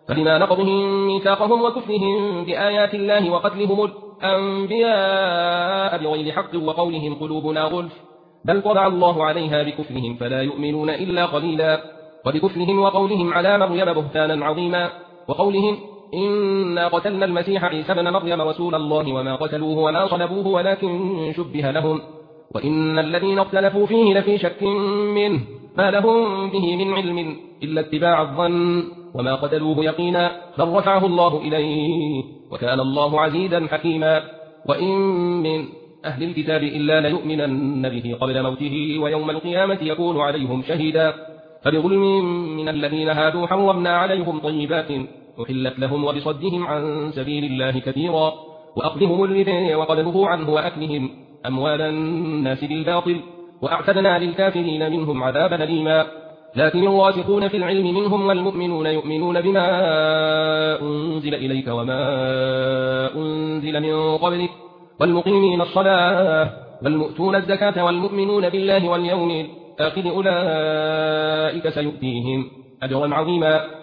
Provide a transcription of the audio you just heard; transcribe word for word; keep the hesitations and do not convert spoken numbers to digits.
فبما نقضهم ميثاقهم وكفرهم بآيات الله وقتلهم الأنبياء بغير حق وقولهم قلوبنا غلف بل طبع الله عليها بكفرهم فلا يؤمنون إلا قليلا وبكفرهم وقولهم على مريم بهتانا عظيما وقولهم إنا قتلنا المسيح عيسى ابن مريم رسول الله وما قتلوه وما صلبوه ولكن شبه لهم وإن الذين اختلفوا فيه لفي شك منه ما لهم به من علم إلا اتباع الظن وما قتلوه يقينا بل رفعه الله إليه وكان الله عزيزا حكيما وإن من أهل الكتاب إلا ليؤمنن به قبل موته ويوم القيامة يكون عليهم شهيدا فبظلم من الذين هادوا حرمنا عليهم طيبات أحلت لهم وبصدهم عن سبيل الله كثيرا وأخذهم الربا وقد نهوا عنه وأكلهم أموال الناس بالباطل وأعتدنا للكافرين منهم عذابا أليما لكن الراسخون في العلم منهم والمؤمنون يؤمنون بما أنزل إليك وما أنزل من قبلك والمقيمين الصلاة والمؤتون الزكاة والمؤمنون بالله واليوم الآخر أولئك سيؤتيهم أجرا عظيما